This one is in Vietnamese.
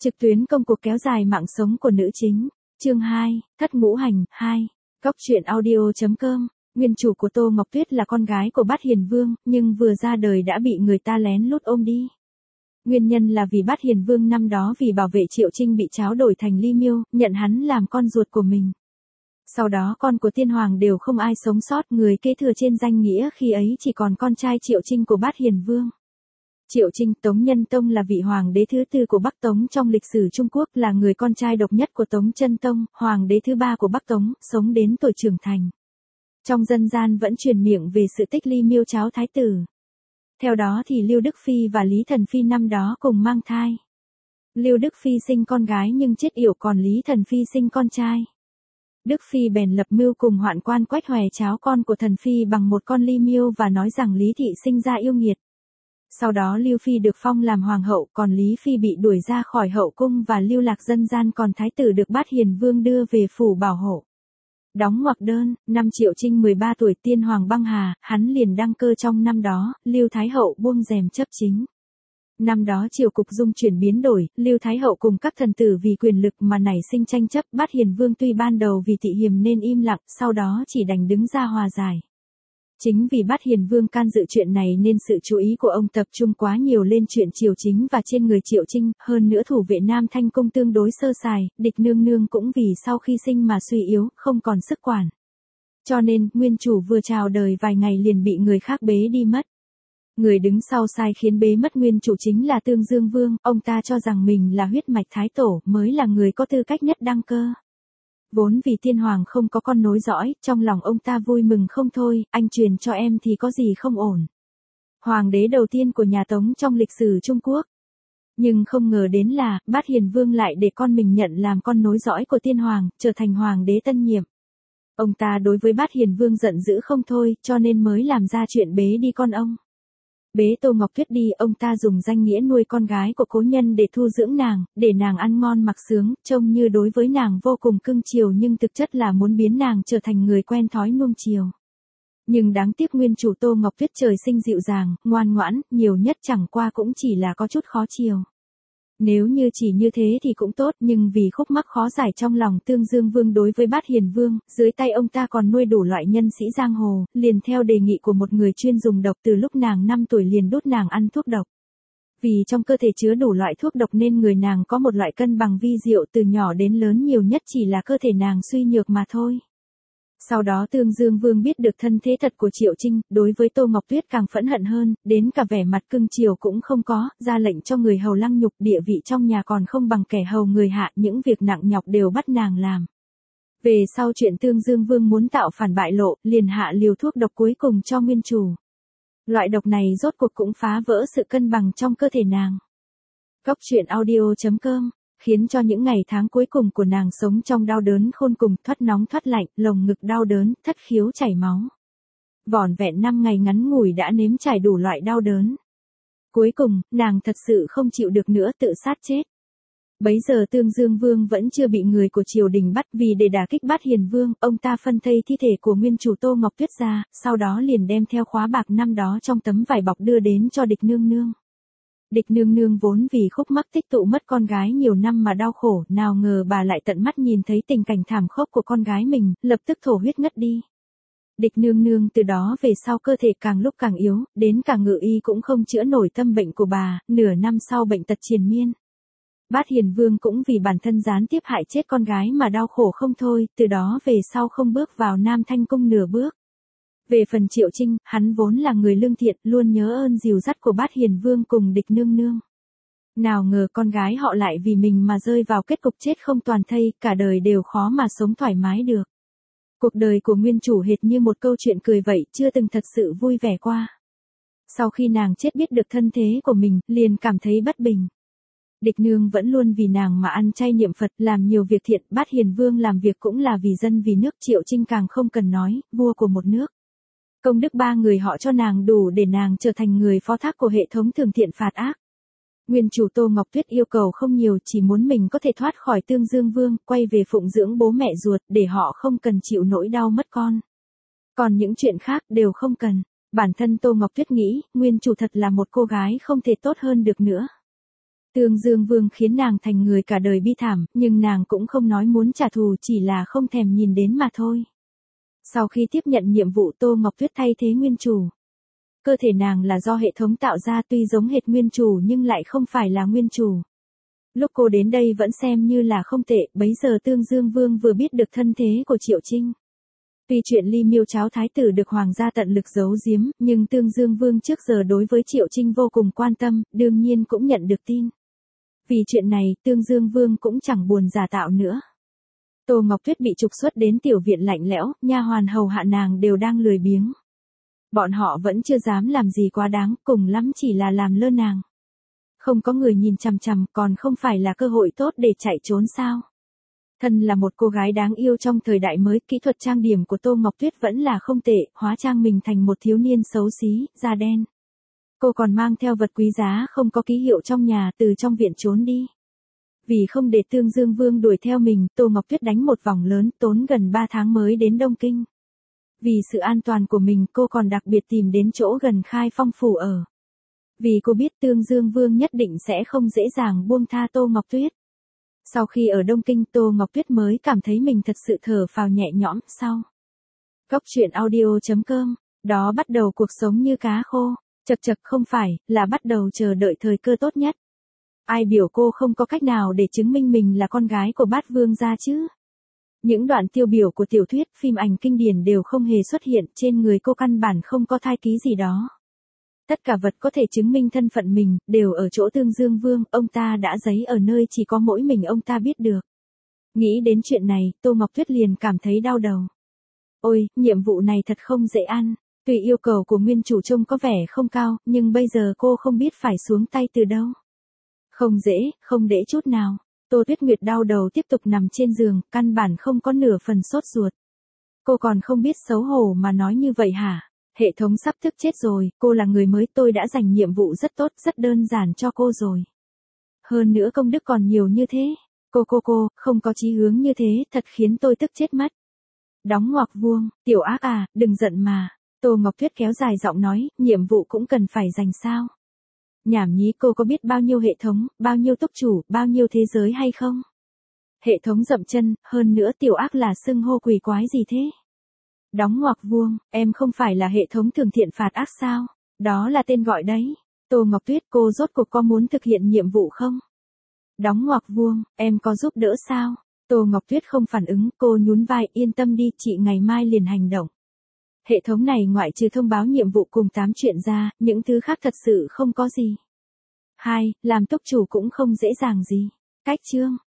Trực tuyến công cuộc kéo dài mạng sống của nữ chính. Chương 2, Thất Ngũ Hành 2. Góc truyện audio.com. Nguyên chủ của Tô Ngọc Tuyết là con gái của Bát Hiền Vương, nhưng vừa ra đời đã bị người ta lén lút ôm đi. Nguyên nhân là vì Bát Hiền Vương năm đó vì bảo vệ Triệu Trinh bị tráo đổi thành Ly Miêu, nhận hắn làm con ruột của mình. Sau đó con của tiên hoàng đều không ai sống sót, người kế thừa trên danh nghĩa khi ấy chỉ còn con trai Triệu Trinh của Bát Hiền Vương. Triệu Trinh, Tống Nhân Tông là vị hoàng đế thứ tư của Bắc Tống trong lịch sử Trung Quốc, là người con trai độc nhất của Tống Chân Tông, hoàng đế thứ ba của Bắc Tống, sống đến tuổi trưởng thành. Trong dân gian vẫn truyền miệng về sự tích Ly Miêu tráo thái tử. Theo đó thì Lưu Đức Phi và Lý Thần Phi năm đó cùng mang thai. Lưu Đức Phi sinh con gái nhưng chết yểu, còn Lý Thần Phi sinh con trai. Đức Phi bèn lập mưu cùng hoạn quan Quách Hoè tráo con của Thần Phi bằng một con Ly Miêu và nói rằng Lý Thị sinh ra yêu nghiệt. Sau đó Lưu Phi được phong làm hoàng hậu, còn Lý Phi bị đuổi ra khỏi hậu cung và lưu lạc dân gian, còn thái tử được Bát Hiền Vương đưa về phủ bảo hộ. Đóng ngoặc đơn, năm Triệu Trinh 13 tuổi tiên hoàng băng hà, hắn liền đăng cơ trong năm đó, Lưu Thái Hậu buông rèm chấp chính. Năm đó triều cục dung chuyển biến đổi, Lưu Thái Hậu cùng các thần tử vì quyền lực mà nảy sinh tranh chấp, Bát Hiền Vương tuy ban đầu vì thị hiềm nên im lặng, sau đó chỉ đành đứng ra hòa giải. Chính vì Bát Hiền Vương can dự chuyện này nên sự chú ý của ông tập trung quá nhiều lên chuyện triều chính và trên người Triệu Trinh, hơn nữa thủ vệ Nam Thanh Cung tương đối sơ sài, Địch Nương Nương cũng vì sau khi sinh mà suy yếu, không còn sức quản. Cho nên, nguyên chủ vừa chào đời vài ngày liền bị người khác bế đi mất. Người đứng sau sai khiến bế mất nguyên chủ chính là Tương Dương Vương, ông ta cho rằng mình là huyết mạch thái tổ, mới là người có tư cách nhất đăng cơ. Vốn vì tiên hoàng không có con nối dõi, trong lòng ông ta vui mừng không thôi, anh truyền cho em thì có gì không ổn. Hoàng đế đầu tiên của nhà Tống trong lịch sử Trung Quốc. Nhưng không ngờ đến là, Bát Hiền Vương lại để con mình nhận làm con nối dõi của tiên hoàng, trở thành hoàng đế tân nhiệm. Ông ta đối với Bát Hiền Vương giận dữ không thôi, cho nên mới làm ra chuyện bế đi con ông. Bế Tô Ngọc Tuyết đi, ông ta dùng danh nghĩa nuôi con gái của cố nhân để thu dưỡng nàng, để nàng ăn ngon mặc sướng, trông như đối với nàng vô cùng cưng chiều nhưng thực chất là muốn biến nàng trở thành người quen thói nuông chiều. Nhưng đáng tiếc nguyên chủ Tô Ngọc Tuyết trời sinh dịu dàng, ngoan ngoãn, nhiều nhất chẳng qua cũng chỉ là có chút khó chiều. Nếu như chỉ như thế thì cũng tốt, nhưng vì khúc mắc khó giải trong lòng Tương Dương Vương đối với Bát Hiền Vương, dưới tay ông ta còn nuôi đủ loại nhân sĩ giang hồ, liền theo đề nghị của một người chuyên dùng độc, từ lúc nàng 5 tuổi liền đút nàng ăn thuốc độc. Vì trong cơ thể chứa đủ loại thuốc độc nên người nàng có một loại cân bằng vi diệu, từ nhỏ đến lớn nhiều nhất chỉ là cơ thể nàng suy nhược mà thôi. Sau đó Tương Dương Vương biết được thân thế thật của Triệu Trinh, đối với Tô Ngọc Tuyết càng phẫn hận hơn, đến cả vẻ mặt cưng chiều cũng không có, ra lệnh cho người hầu lăng nhục, địa vị trong nhà còn không bằng kẻ hầu người hạ, những việc nặng nhọc đều bắt nàng làm. Về sau chuyện Tương Dương Vương muốn tạo phản bại lộ, liền hạ liều thuốc độc cuối cùng cho nguyên chủ. Loại độc này rốt cuộc cũng phá vỡ sự cân bằng trong cơ thể nàng. Góc truyện audio.com khiến cho những ngày tháng cuối cùng của nàng sống trong đau đớn khôn cùng, thoát nóng thoát lạnh, lồng ngực đau đớn, thất khiếu chảy máu. Vỏn vẹn 5 ngày ngắn ngủi đã nếm trải đủ loại đau đớn. Cuối cùng, nàng thật sự không chịu được nữa, tự sát chết. Bấy giờ Tương Dương Vương vẫn chưa bị người của triều đình bắt, vì để đả kích Bát Hiền Vương, ông ta phân thây thi thể của nguyên chủ Tô Ngọc Tuyết ra, sau đó liền đem theo khóa bạc năm đó trong tấm vải bọc đưa đến cho Địch Nương Nương. Địch Nương Nương vốn vì khúc mắc tích tụ mất con gái nhiều năm mà đau khổ, nào ngờ bà lại tận mắt nhìn thấy tình cảnh thảm khốc của con gái mình, lập tức thổ huyết ngất đi. Địch Nương Nương từ đó về sau cơ thể càng lúc càng yếu, đến cả ngự y cũng không chữa nổi tâm bệnh của bà, nửa năm sau bệnh tật triền miên. Bát Hiền Vương cũng vì bản thân gián tiếp hại chết con gái mà đau khổ không thôi, từ đó về sau không bước vào Nam Thanh Cung nửa bước. Về phần Triệu Trinh, hắn vốn là người lương thiện, luôn nhớ ơn dìu dắt của Bát Hiền Vương cùng Địch Nương Nương. Nào ngờ con gái họ lại vì mình mà rơi vào kết cục chết không toàn thây, cả đời đều khó mà sống thoải mái được. Cuộc đời của nguyên chủ hệt như một câu chuyện cười vậy, chưa từng thật sự vui vẻ qua. Sau khi nàng chết biết được thân thế của mình, liền cảm thấy bất bình. Địch Nương vẫn luôn vì nàng mà ăn chay niệm Phật, làm nhiều việc thiện, Bát Hiền Vương làm việc cũng là vì dân vì nước, Triệu Trinh càng không cần nói, vua của một nước. Công đức ba người họ cho nàng đủ để nàng trở thành người phó thác của hệ thống thường thiện phạt ác. Nguyên chủ Tô Ngọc Tuyết yêu cầu không nhiều, chỉ muốn mình có thể thoát khỏi Tương Dương Vương, quay về phụng dưỡng bố mẹ ruột, để họ không cần chịu nỗi đau mất con. Còn những chuyện khác đều không cần. Bản thân Tô Ngọc Tuyết nghĩ, nguyên chủ thật là một cô gái không thể tốt hơn được nữa. Tương Dương Vương khiến nàng thành người cả đời bi thảm, nhưng nàng cũng không nói muốn trả thù, chỉ là không thèm nhìn đến mà thôi. Sau khi tiếp nhận nhiệm vụ, Tô Ngọc Tuyết thay thế nguyên chủ. Cơ thể nàng là do hệ thống tạo ra, tuy giống hệt nguyên chủ nhưng lại không phải là nguyên chủ. Lúc cô đến đây vẫn xem như là không tệ, bấy giờ Tương Dương Vương vừa biết được thân thế của Triệu Trinh. Tuy chuyện ly miêu cháo thái tử được hoàng gia tận lực giấu giếm, nhưng Tương Dương Vương trước giờ đối với Triệu Trinh vô cùng quan tâm, đương nhiên cũng nhận được tin. Vì chuyện này, Tương Dương Vương cũng chẳng buồn giả tạo nữa. Tô Ngọc Tuyết bị trục xuất đến tiểu viện lạnh lẽo, nha hoàn hầu hạ nàng đều đang lười biếng. Bọn họ vẫn chưa dám làm gì quá đáng, cùng lắm chỉ là làm lơ nàng. Không có người nhìn chằm chằm, còn không phải là cơ hội tốt để chạy trốn sao? Thân là một cô gái đáng yêu trong thời đại mới, kỹ thuật trang điểm của Tô Ngọc Tuyết vẫn là không tệ, hóa trang mình thành một thiếu niên xấu xí, da đen. Cô còn mang theo vật quý giá không có ký hiệu trong nhà, từ trong viện trốn đi. Vì không để Tương Dương Vương đuổi theo mình, Tô Ngọc Tuyết đánh một vòng lớn, tốn gần 3 tháng mới đến Đông Kinh. Vì sự an toàn của mình, cô còn đặc biệt tìm đến chỗ gần Khai Phong phủ ở. Vì cô biết Tương Dương Vương nhất định sẽ không dễ dàng buông tha Tô Ngọc Tuyết. Sau khi ở Đông Kinh, Tô Ngọc Tuyết mới cảm thấy mình thật sự thở phào nhẹ nhõm. Sau Góc truyện audio.com, đó bắt đầu cuộc sống như cá khô. Chật chật, không phải, là bắt đầu chờ đợi thời cơ tốt nhất. Ai biểu cô không có cách nào để chứng minh mình là con gái của Bát Vương gia chứ? Những đoạn tiêu biểu của tiểu thuyết, phim ảnh kinh điển đều không hề xuất hiện, trên người cô căn bản không có thai ký gì đó. Tất cả vật có thể chứng minh thân phận mình, đều ở chỗ Tương Dương Vương, ông ta đã giấu ở nơi chỉ có mỗi mình ông ta biết được. Nghĩ đến chuyện này, Tô Ngọc Tuyết liền cảm thấy đau đầu. Ôi, nhiệm vụ này thật không dễ ăn. Tuy yêu cầu của nguyên chủ trông có vẻ không cao, nhưng bây giờ cô không biết phải xuống tay từ đâu. Không dễ, không dễ chút nào. Tô Tuyết Nguyệt đau đầu tiếp tục nằm trên giường, căn bản không có nửa phần sốt ruột. Cô còn không biết xấu hổ mà nói như vậy hả? Hệ thống sắp tức chết rồi, cô là người mới, tôi đã dành nhiệm vụ rất tốt, rất đơn giản cho cô rồi. Hơn nữa công đức còn nhiều như thế. Cô, không có chí hướng như thế, thật khiến tôi tức chết mất. Đóng ngoặc vuông, tiểu ác à, đừng giận mà. Tô Ngọc Tuyết kéo dài giọng nói, nhiệm vụ cũng cần phải dành sao? Nhảm nhí, cô có biết bao nhiêu hệ thống, bao nhiêu túc chủ, bao nhiêu thế giới hay không? Hệ thống dậm chân, hơn nữa tiểu ác là xưng hô quỷ quái gì thế? Đóng ngoặc vuông, em không phải là hệ thống thường thiện phạt ác sao? Đó là tên gọi đấy. Tô Ngọc Tuyết, cô rốt cuộc có muốn thực hiện nhiệm vụ không? Đóng ngoặc vuông, em có giúp đỡ sao? Tô Ngọc Tuyết không phản ứng, cô nhún vai, yên tâm đi, chị ngày mai liền hành động. Hệ thống này ngoại trừ thông báo nhiệm vụ cùng 8 chuyện ra, những thứ khác thật sự không có gì. 2. Làm túc chủ cũng không dễ dàng gì. Cách chương